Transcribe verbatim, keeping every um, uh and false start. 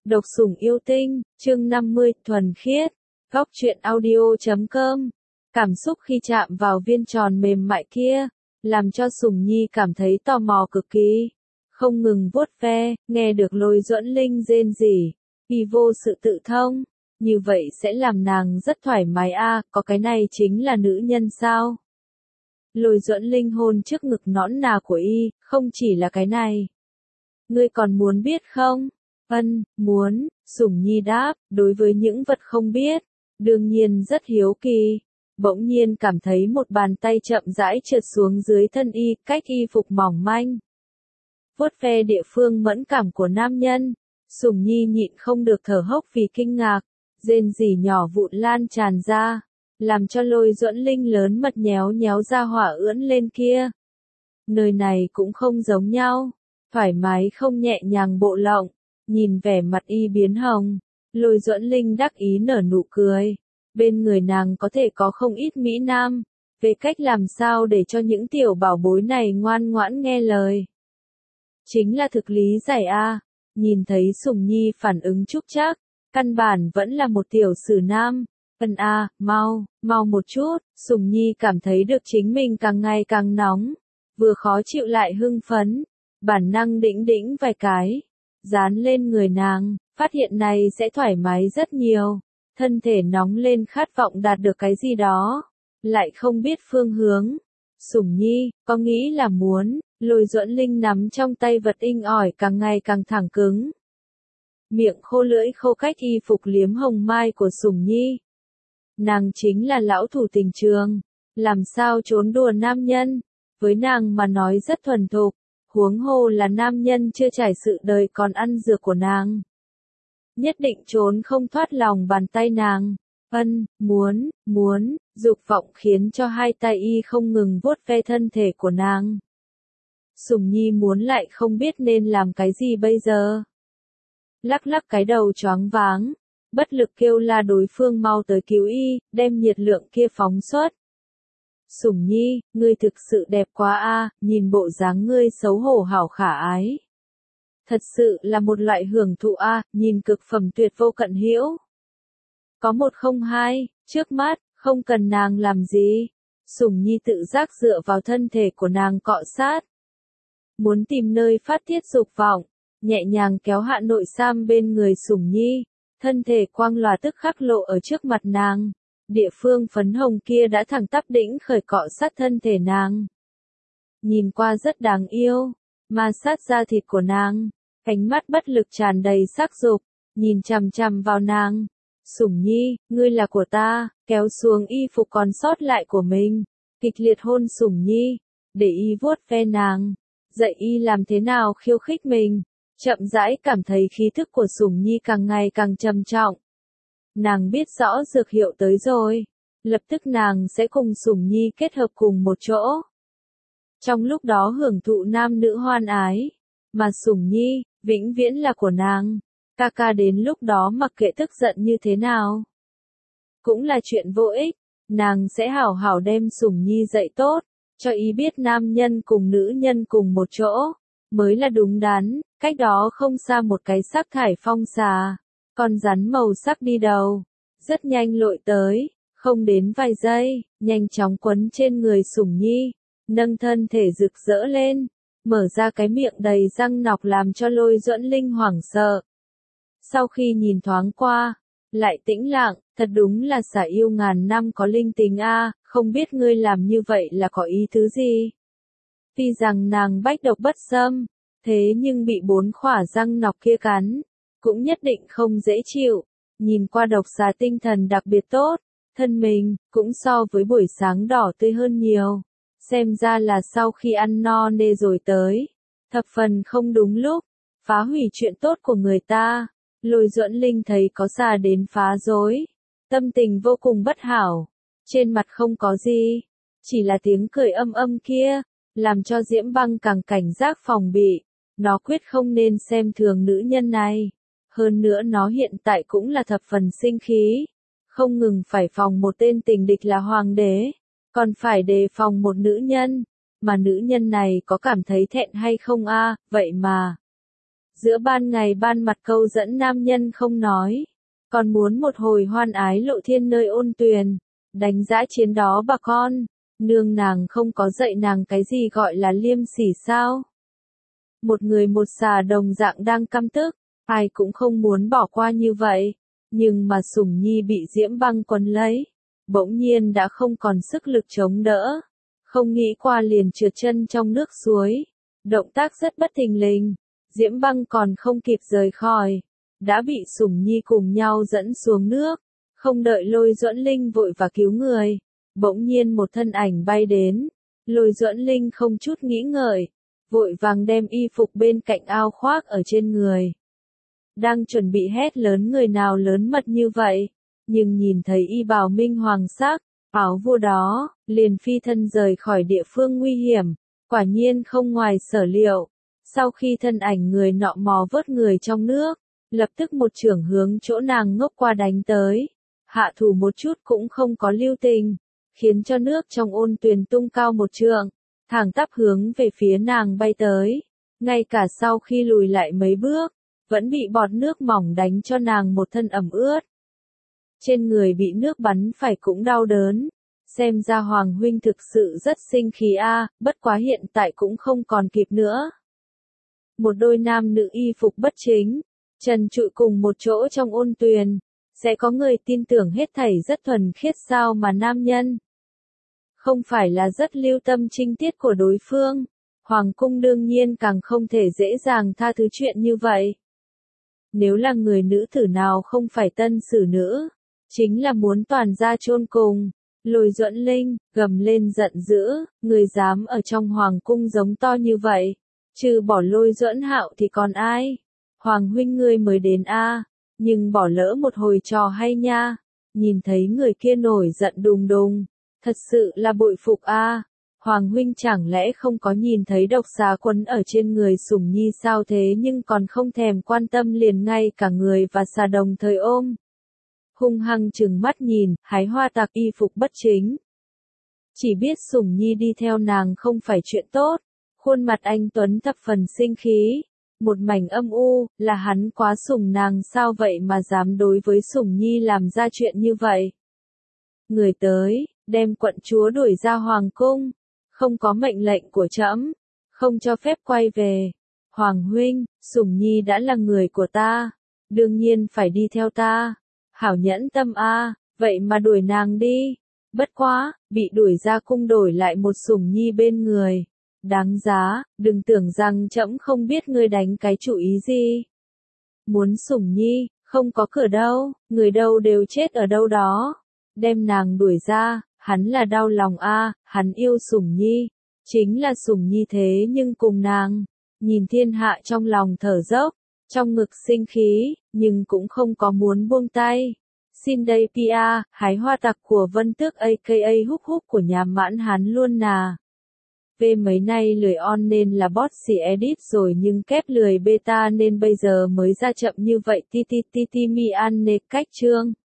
Độc sủng yêu tinh, chương năm mươi, thuần khiết. Góc truyện audio chấm com. Cảm xúc khi chạm vào viên tròn mềm mại kia, làm cho Sùng Nhi cảm thấy tò mò cực kỳ. Không ngừng vuốt ve, nghe được Lôi Duẫn Linh rên rỉ, y vô sự tự thông. Như vậy sẽ làm nàng rất thoải mái a, à, có cái này chính là nữ nhân sao? Lôi Duẫn Linh hôn trước ngực nõn nà của y, không chỉ là cái này. Ngươi còn muốn biết không? Ân, muốn, Sùng Nhi đáp, đối với những vật không biết, đương nhiên rất hiếu kỳ. Bỗng nhiên cảm thấy một bàn tay chậm rãi trượt xuống dưới thân y, cách y phục mỏng manh. Vuốt ve địa phương mẫn cảm của nam nhân, Sùng Nhi nhịn không được thở hốc vì kinh ngạc, rên rỉ nhỏ vụn lan tràn ra, làm cho Lôi Duẫn Linh lớn mật nhéo nhéo ra hỏa ưỡn lên kia. Nơi này cũng không giống nhau, thoải mái không nhẹ nhàng bộ lộng. Nhìn vẻ mặt y biến hồng, Lôi Duẫn Linh đắc ý nở nụ cười. Bên người nàng có thể có không ít mỹ nam, về cách làm sao để cho những tiểu bảo bối này ngoan ngoãn nghe lời. Chính là thực lý giải a. Nhìn thấy Sùng Nhi phản ứng chúc chắc, căn bản vẫn là một tiểu sử nam. Ân a, mau, mau một chút. Sùng Nhi cảm thấy được chính mình càng ngày càng nóng, vừa khó chịu lại hưng phấn, bản năng đĩnh đĩnh vài cái. Dán lên người nàng, phát hiện này sẽ thoải mái rất nhiều. Thân thể nóng lên khát vọng đạt được cái gì đó, lại không biết phương hướng. Sùng Nhi, có nghĩ là muốn, Lôi Duẫn Linh nắm trong tay vật inh ỏi càng ngày càng thẳng cứng. Miệng khô lưỡi khô cách y phục liếm hồng mai của Sùng Nhi. Nàng chính là lão thủ tình trường, làm sao trốn đùa nam nhân, với nàng mà nói rất thuần thục. Huống hồ là nam nhân chưa trải sự đời còn ăn dược của nàng. Nhất định trốn không thoát lòng bàn tay nàng. Ân, muốn, muốn, dục vọng khiến cho hai tay y không ngừng vuốt ve thân thể của nàng. Sùng Nhi muốn lại không biết nên làm cái gì bây giờ. Lắc lắc cái đầu choáng váng, bất lực kêu la đối phương mau tới cứu y, đem nhiệt lượng kia phóng xuất. Sùng Nhi, ngươi thực sự đẹp quá a, nhìn bộ dáng ngươi xấu hổ hảo khả ái. Thật sự là một loại hưởng thụ a, nhìn cực phẩm tuyệt vô cận hữu. Có một không hai, trước mắt, không cần nàng làm gì. Sùng Nhi tự giác dựa vào thân thể của nàng cọ sát. Muốn tìm nơi phát tiết dục vọng, nhẹ nhàng kéo hạ nội sam bên người Sùng Nhi, thân thể quang lòa tức khắc lộ ở trước mặt nàng. Địa phương phấn hồng kia đã thẳng tắp đĩnh khởi cọ sát thân thể nàng. Nhìn qua rất đáng yêu, ma sát da thịt của nàng, ánh mắt bất lực tràn đầy sắc dục, nhìn chằm chằm vào nàng. Sùng Nhi, ngươi là của ta, kéo xuống y phục còn sót lại của mình, kịch liệt hôn Sùng Nhi, để y vuốt ve nàng, dạy y làm thế nào khiêu khích mình. Chậm rãi cảm thấy khí thức của Sùng Nhi càng ngày càng trầm trọng. Nàng biết rõ dược hiệu tới rồi, lập tức nàng sẽ cùng Sùng Nhi kết hợp cùng một chỗ. Trong lúc đó hưởng thụ nam nữ hoan ái, mà Sùng Nhi, vĩnh viễn là của nàng, ca ca đến lúc đó mặc kệ tức giận như thế nào. Cũng là chuyện vô ích, nàng sẽ hảo hảo đem Sùng Nhi dạy tốt, cho ý biết nam nhân cùng nữ nhân cùng một chỗ, mới là đúng đắn, cách đó không xa một cái sắc thải phong xà. Con rắn màu sắc đi đầu, rất nhanh lội tới, không đến vài giây, nhanh chóng quấn trên người Sùng Nhi, nâng thân thể rực rỡ lên, mở ra cái miệng đầy răng nọc làm cho Lôi Duẫn Linh hoảng sợ. Sau khi nhìn thoáng qua, lại tĩnh lặng, thật đúng là xả yêu ngàn năm có linh tính a, không biết ngươi làm như vậy là có ý tứ gì? Tuy rằng nàng bách độc bất xâm, thế nhưng bị bốn khỏa răng nọc kia cắn, cũng nhất định không dễ chịu. Nhìn qua độc xà tinh thần đặc biệt tốt, thân mình cũng so với buổi sáng đỏ tươi hơn nhiều. Xem ra là sau khi ăn no nê rồi tới, thập phần không đúng lúc, phá hủy chuyện tốt của người ta. Lôi Duẫn Linh thấy có xà đến phá rối, tâm tình vô cùng bất hảo, trên mặt không có gì, chỉ là tiếng cười âm âm kia, làm cho Diễm Băng càng cảnh giác phòng bị, nó quyết không nên xem thường nữ nhân này. Hơn nữa nó hiện tại cũng là thập phần sinh khí, không ngừng phải phòng một tên tình địch là hoàng đế, còn phải đề phòng một nữ nhân, mà nữ nhân này có cảm thấy thẹn hay không a, vậy mà. Giữa ban ngày ban mặt câu dẫn nam nhân không nói, còn muốn một hồi hoan ái lộ thiên nơi ôn tuyền, đánh dã chiến đó bà con, nương nàng không có dạy nàng cái gì gọi là liêm sỉ sao? Một người một xà đồng dạng đang căm tức, ai cũng không muốn bỏ qua như vậy, nhưng mà Sủng Nhi bị Diễm Băng quấn lấy, bỗng nhiên đã không còn sức lực chống đỡ, không nghĩ qua liền trượt chân trong nước suối, động tác rất bất thình lình, Diễm Băng còn không kịp rời khỏi, đã bị Sủng Nhi cùng nhau dẫn xuống nước, không đợi Lôi Duẫn Linh vội và cứu người, bỗng nhiên một thân ảnh bay đến, Lôi Duẫn Linh không chút nghĩ ngợi, vội vàng đem y phục bên cạnh ao khoác ở trên người. Đang chuẩn bị hét lớn người nào lớn mật như vậy, nhưng nhìn thấy y bào minh hoàng sắc, áo vua đó, liền phi thân rời khỏi địa phương nguy hiểm, quả nhiên không ngoài sở liệu. Sau khi thân ảnh người nọ mò vớt người trong nước, lập tức một chưởng hướng chỗ nàng ngốc qua đánh tới, hạ thủ một chút cũng không có lưu tình, khiến cho nước trong ôn tuyền tung cao một trượng, thẳng tắp hướng về phía nàng bay tới, ngay cả sau khi lùi lại mấy bước, vẫn bị bọt nước mỏng đánh cho nàng một thân ẩm ướt. Trên người bị nước bắn phải cũng đau đớn, xem ra Hoàng huynh thực sự rất sinh khí a, bất quá hiện tại cũng không còn kịp nữa. Một đôi nam nữ y phục bất chính, trần trụi cùng một chỗ trong ôn tuyền, sẽ có người tin tưởng hết thảy rất thuần khiết sao mà nam nhân. Không phải là rất lưu tâm trinh tiết của đối phương, Hoàng cung đương nhiên càng không thể dễ dàng tha thứ chuyện như vậy. Nếu là người nữ tử nào không phải tân sử nữ, chính là muốn toàn gia chôn cùng. Lôi Duẫn Linh gầm lên giận dữ, người dám ở trong hoàng cung giống to như vậy, trừ bỏ Lôi Duẫn Hạo thì còn ai? Hoàng huynh ngươi mới đến a, nhưng bỏ lỡ một hồi trò hay nha. Nhìn thấy người kia nổi giận đùng đùng, thật sự là bội phục a. Hoàng huynh chẳng lẽ không có nhìn thấy độc xà quấn ở trên người Sủng Nhi sao thế nhưng còn không thèm quan tâm liền ngay cả người và xà đồng thời ôm. Hung hăng trừng mắt nhìn, hái hoa tặc y phục bất chính. Chỉ biết Sủng Nhi đi theo nàng không phải chuyện tốt, khuôn mặt anh Tuấn thập phần sinh khí, một mảnh âm u, là hắn quá sủng nàng sao vậy mà dám đối với Sủng Nhi làm ra chuyện như vậy. Người tới, đem quận chúa đuổi ra hoàng cung, không có mệnh lệnh của trẫm, không cho phép quay về. Hoàng huynh, Sủng Nhi đã là người của ta, đương nhiên phải đi theo ta. Hảo nhẫn tâm a, vậy mà đuổi nàng đi. Bất quá, bị đuổi ra cung đổi lại một Sủng Nhi bên người. Đáng giá, đừng tưởng rằng trẫm không biết ngươi đánh cái chủ ý gì. Muốn Sủng Nhi, không có cửa đâu, người đâu đều chết ở đâu đó. Đem nàng đuổi ra, hắn là đau lòng a, hắn yêu Sủng Nhi, chính là Sủng Nhi thế nhưng cùng nàng, nhìn thiên hạ trong lòng thở dốc, trong ngực sinh khí, nhưng cũng không có muốn buông tay. Xin đây pê a, hái hoa tặc của Vân Tước a ca a húc húc của nhà Mãn Hán luôn nà. Về mấy nay lười on nên là bot xì edit rồi nhưng kép lười beta nên bây giờ mới ra chậm như vậy ti ti ti ti mi an nê cách chương.